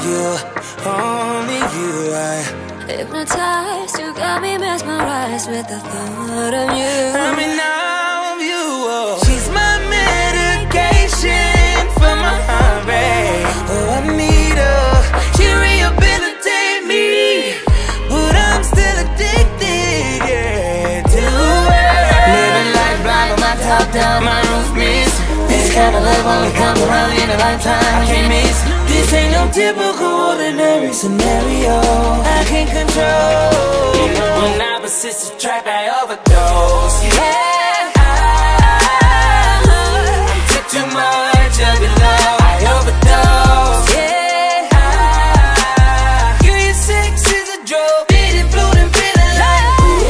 you, only you. I hypnotized, you got me mesmerized with the thought of you. I'm in awe of you. Oh. She's my medication for my heart rate. Oh, I need her. She rehabilitate me, but I'm still addicted, yeah, to her. Living life blind with my top down, my roof missed. This kind of love only comes around in a lifetime. I can't miss. This ain't no typical ordinary scenario I can't control. You know when opposites attract, I overdose. Yeah, I took too much of your love, I overdose. Yeah, girl, your sex is a drug, feeling, floating, feeling like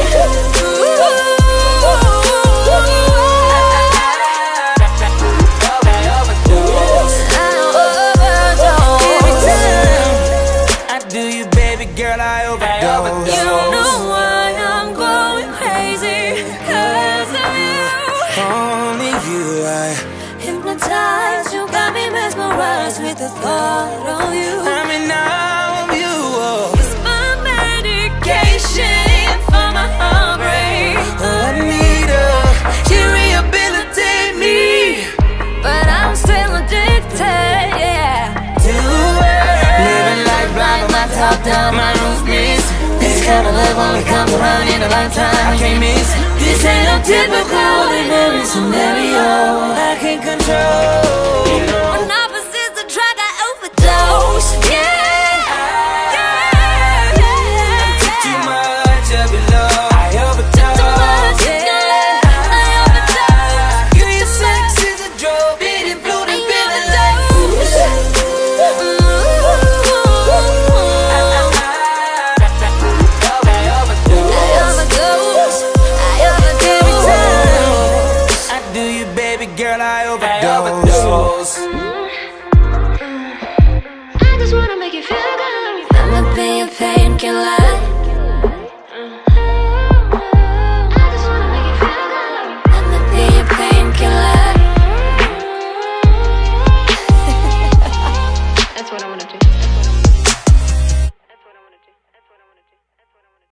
girl, I overdose. You know why I'm going crazy, 'cause of you. Only you, I Hypnotized, you got me mesmerized with the thought of you. I'm in awe of you. Oh. It's my medication for my heartbreak. Oh, I need her. She rehabilitate me, But I'm still addicted, yeah, to her. Living life blind with my top down, my roof missed. This kind of love only comes around in a lifetime. I can't miss. This ain't no typical ordinary scenario I can't control. when opposites attract, I overdose, yeah, yeah, yeah. Too much of your love, I overdose. Yeah, I overdose. Girl, your sex is a drug, feeling, floating, feeling like girl, I overdose. I just wanna make you feel good. I'ma be a painkiller.